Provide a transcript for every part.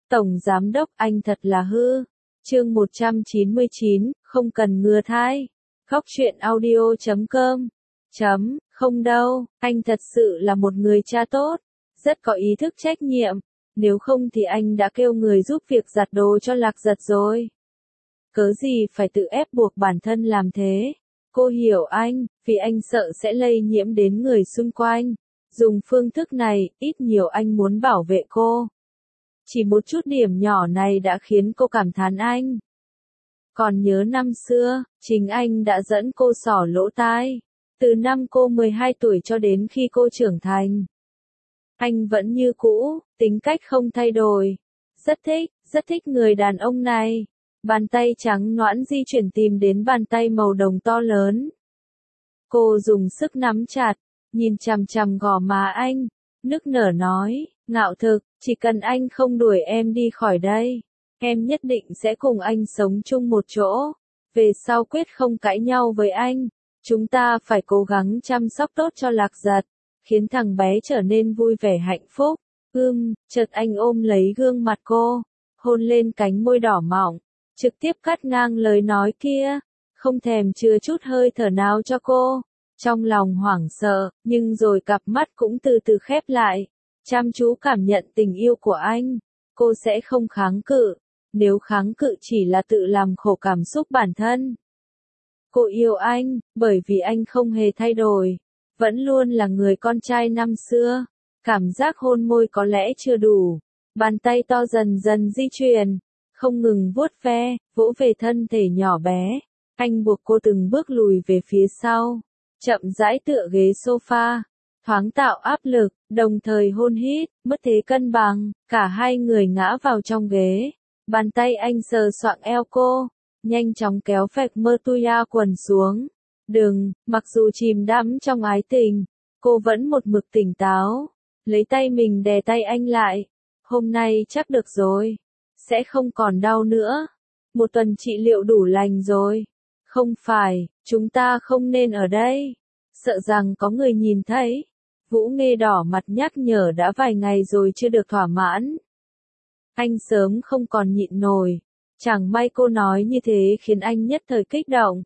Tổng Giám Đốc anh thật là hư. Chương 199, không cần ngừa thai. Khóc chuyện audio.com. Không đâu, anh thật sự là một người cha tốt, rất có ý thức trách nhiệm, nếu không thì anh đã kêu người giúp việc giặt đồ cho Lạc Giật rồi. Cớ gì phải tự ép buộc bản thân làm thế? Cô hiểu anh, vì anh sợ sẽ lây nhiễm đến người xung quanh. Dùng phương thức này, ít nhiều anh muốn bảo vệ cô. Chỉ một chút điểm nhỏ này đã khiến cô cảm thán anh. Còn nhớ năm xưa, chính anh đã dẫn cô xỏ lỗ tai. Từ năm cô 12 tuổi cho đến khi cô trưởng thành. Anh vẫn như cũ, tính cách không thay đổi. Rất thích người đàn ông này. Bàn tay trắng nõn di chuyển tìm đến bàn tay màu đồng to lớn. Cô dùng sức nắm chặt, nhìn chằm chằm gò má anh, nức nở nói, ngạo thực, chỉ cần anh không đuổi em đi khỏi đây, em nhất định sẽ cùng anh sống chung một chỗ. Về sau quyết không cãi nhau với anh, chúng ta phải cố gắng chăm sóc tốt cho Lạc Giật, khiến thằng bé trở nên vui vẻ hạnh phúc. Chợt anh ôm lấy gương mặt cô, hôn lên cánh môi đỏ mọng, trực tiếp cắt ngang lời nói kia, không thèm chừa chút hơi thở nào cho cô. Trong lòng hoảng sợ, nhưng rồi cặp mắt cũng từ từ khép lại, chăm chú cảm nhận tình yêu của anh. Cô sẽ không kháng cự, nếu kháng cự chỉ là tự làm khổ cảm xúc bản thân. Cô yêu anh, bởi vì anh không hề thay đổi, vẫn luôn là người con trai năm xưa. Cảm giác hôn môi có lẽ chưa đủ, bàn tay to dần dần di chuyển, không ngừng vuốt ve, vỗ về thân thể nhỏ bé. Anh buộc cô từng bước lùi về phía sau, chậm rãi tựa ghế sofa, thoáng tạo áp lực, đồng thời hôn hít, mất thế cân bằng, cả hai người ngã vào trong ghế. Bàn tay anh sờ soạng eo cô, nhanh chóng kéo phẹt mơ tuya quần xuống. Mặc dù chìm đắm trong ái tình, cô vẫn một mực tỉnh táo, lấy tay mình đè tay anh lại. Hôm nay chắc được rồi, sẽ không còn đau nữa. Một tuần trị liệu đủ lành rồi. Không phải, chúng ta không nên ở đây. Sợ rằng có người nhìn thấy. Vũ Nghê đỏ mặt nhắc nhở đã vài ngày rồi chưa được thỏa mãn. Anh sớm không còn nhịn nổi. Chẳng may cô nói như thế khiến anh nhất thời kích động.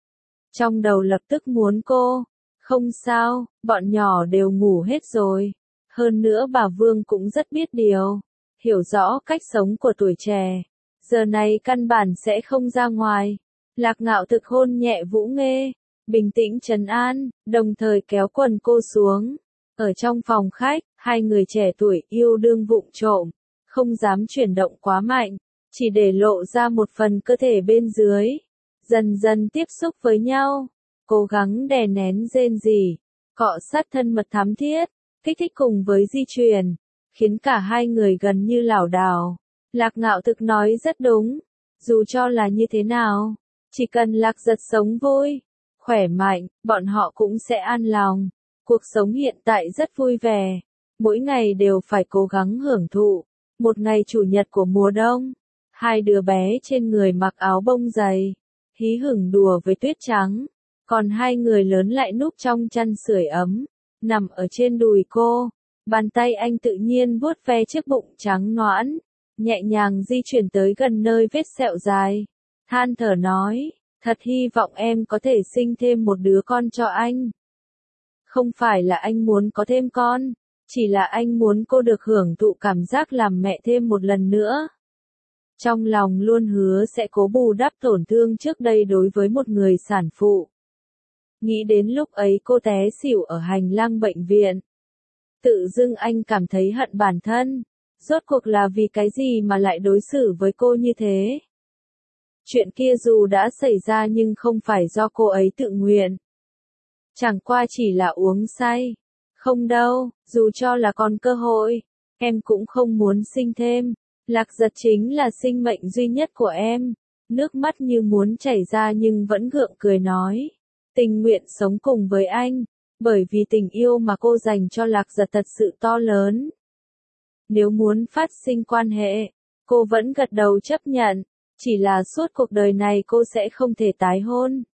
Trong đầu lập tức muốn cô. Không sao, bọn nhỏ đều ngủ hết rồi. Hơn nữa bà Vương cũng rất biết điều. Hiểu rõ cách sống của tuổi trẻ. Giờ này căn bản sẽ không ra ngoài. Lạc Ngạo thực hôn nhẹ Vũ Nghê, bình tĩnh trấn an, đồng thời kéo quần cô xuống. Ở trong phòng khách, hai người trẻ tuổi yêu đương vụng trộm, không dám chuyển động quá mạnh, chỉ để lộ ra một phần cơ thể bên dưới. Dần dần tiếp xúc với nhau, cố gắng đè nén rên rỉ, cọ sát thân mật thắm thiết, kích thích cùng với di truyền, khiến cả hai người gần như lảo đảo. Lạc Ngạo thực nói rất đúng, dù cho là như thế nào, chỉ cần Lạc Giật sống vui, khỏe mạnh, bọn họ cũng sẽ an lòng. Cuộc sống hiện tại rất vui vẻ, mỗi ngày đều phải cố gắng hưởng thụ. Một ngày chủ nhật của mùa đông, hai đứa bé trên người mặc áo bông dày, hí hửng đùa với tuyết trắng, còn hai người lớn lại núp trong chăn sưởi ấm, nằm ở trên đùi cô. Bàn tay anh tự nhiên vuốt ve chiếc bụng trắng nõn, nhẹ nhàng di chuyển tới gần nơi vết sẹo dài. Than thở nói, thật hy vọng em có thể sinh thêm một đứa con cho anh. Không phải là anh muốn có thêm con, chỉ là anh muốn cô được hưởng thụ cảm giác làm mẹ thêm một lần nữa. Trong lòng luôn hứa sẽ cố bù đắp tổn thương trước đây đối với một người sản phụ. Nghĩ đến lúc ấy cô té xỉu ở hành lang bệnh viện. Tự dưng anh cảm thấy hận bản thân. Rốt cuộc là vì cái gì mà lại đối xử với cô như thế? Chuyện kia dù đã xảy ra nhưng không phải do cô ấy tự nguyện. Chẳng qua chỉ là uống say. Không đâu, dù cho là còn cơ hội, em cũng không muốn sinh thêm. Lạc Giật chính là sinh mệnh duy nhất của em. Nước mắt như muốn chảy ra nhưng vẫn gượng cười nói. Tình nguyện sống cùng với anh, bởi vì tình yêu mà cô dành cho Lạc Giật thật sự to lớn. Nếu muốn phát sinh quan hệ, cô vẫn gật đầu chấp nhận, chỉ là suốt cuộc đời này cô sẽ không thể tái hôn.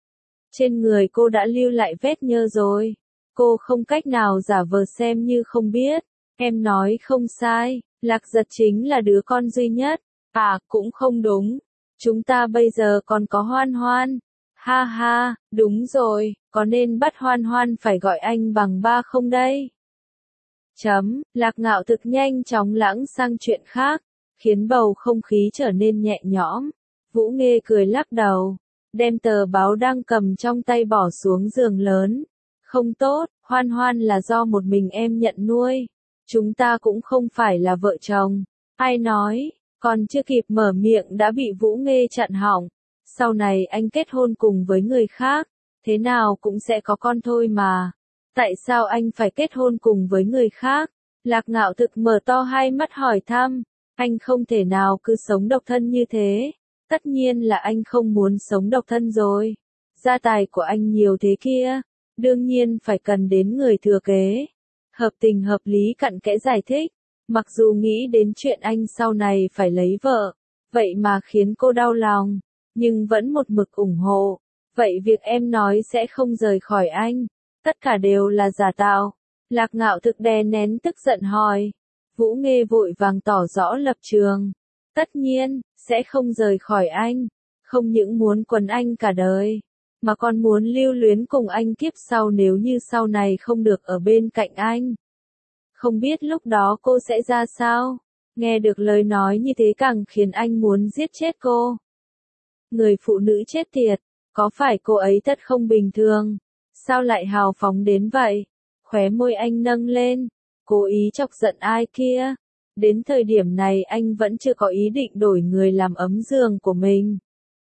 Trên người cô đã lưu lại vết nhơ rồi, cô không cách nào giả vờ xem như không biết. Em nói không sai, Lạc Giật chính là đứa con duy nhất. À, cũng không đúng. Chúng ta bây giờ còn có Hoan Hoan. Ha ha, đúng rồi, có nên bắt Hoan Hoan phải gọi anh bằng ba không đây? Lạc Ngạo Thực nhanh chóng lãng sang chuyện khác, khiến bầu không khí trở nên nhẹ nhõm. Vũ Nghê cười lắc đầu, đem tờ báo đang cầm trong tay bỏ xuống giường lớn. Không tốt, Hoan Hoan là do một mình em nhận nuôi. Chúng ta cũng không phải là vợ chồng. Ai nói, còn chưa kịp mở miệng đã bị Vũ Nghê chặn họng. Sau này anh kết hôn cùng với người khác, thế nào cũng sẽ có con thôi mà. Tại sao anh phải kết hôn cùng với người khác? Lạc Ngạo Thực mở to hai mắt hỏi thăm. Anh không thể nào cứ sống độc thân như thế. Tất nhiên là anh không muốn sống độc thân rồi. Gia tài của anh nhiều thế kia, đương nhiên phải cần đến người thừa kế. Hợp tình hợp lý cặn kẽ giải thích. Mặc dù nghĩ đến chuyện anh sau này phải lấy vợ, vậy mà khiến cô đau lòng, nhưng vẫn một mực ủng hộ. Vậy việc em nói sẽ không rời khỏi anh, tất cả đều là giả tạo. Lạc Ngạo Thực đè nén tức giận hỏi. Vũ Nghê vội vàng tỏ rõ lập trường. Tất nhiên, sẽ không rời khỏi anh. Không những muốn quấn anh cả đời, mà còn muốn lưu luyến cùng anh kiếp sau nếu như sau này không được ở bên cạnh anh. Không biết lúc đó cô sẽ ra sao? Nghe được lời nói như thế càng khiến anh muốn giết chết cô. Người phụ nữ chết tiệt, có phải cô ấy thật không bình thường? Sao lại hào phóng đến vậy? Khóe môi anh nâng lên, cố ý chọc giận ai kia. Đến thời điểm này anh vẫn chưa có ý định đổi người làm ấm giường của mình.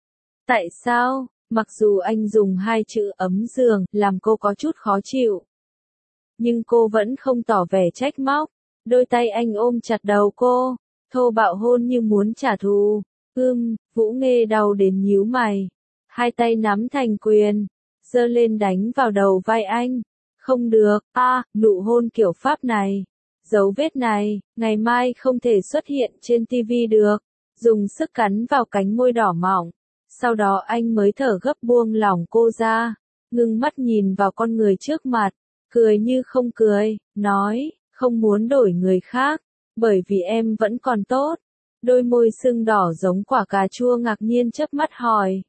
Tại sao? Mặc dù anh dùng hai chữ ấm giường làm cô có chút khó chịu, nhưng cô vẫn không tỏ vẻ trách móc. Đôi tay anh ôm chặt đầu cô, thô bạo hôn như muốn trả thù. Vũ Nghê đau đến nhíu mày, hai tay nắm thành quyền, giơ lên đánh vào đầu vai anh. Không được, nụ hôn kiểu Pháp này, dấu vết này, ngày mai không thể xuất hiện trên TV được. Dùng sức cắn vào cánh môi đỏ mỏng, sau đó anh mới thở gấp buông lỏng cô ra, ngưng mắt nhìn vào con người trước mặt, cười như không cười, nói, không muốn đổi người khác, bởi vì em vẫn còn tốt. Đôi môi sưng đỏ giống quả cà chua ngạc nhiên chớp mắt hỏi.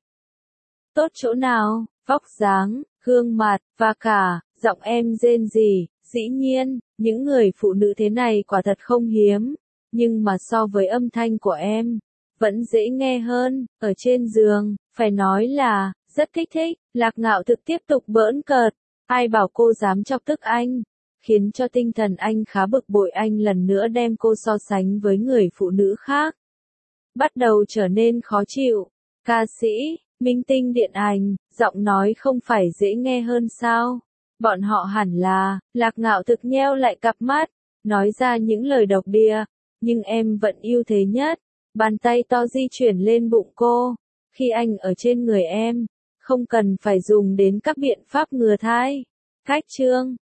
Tốt chỗ nào? Vóc dáng, gương mặt, và cả, giọng em rên rỉ. Dĩ nhiên, những người phụ nữ thế này quả thật không hiếm, nhưng mà so với âm thanh của em, vẫn dễ nghe hơn. Ở trên giường, phải nói là, rất kích thích. Lạc Ngạo Thực tiếp tục bỡn cợt. Ai bảo cô dám chọc tức anh, khiến cho tinh thần anh khá bực bội. Anh lần nữa đem cô so sánh với người phụ nữ khác, bắt đầu trở nên khó chịu. Ca sĩ, minh tinh điện ảnh, giọng nói không phải dễ nghe hơn sao? Bọn họ hẳn là. Lạc Ngạo Thực nheo lại cặp mắt, nói ra những lời độc địa, nhưng em vẫn yêu thế nhất. Bàn tay to di chuyển lên bụng cô. Khi anh ở trên người em, không cần phải dùng đến các biện pháp ngừa thai. Cách chương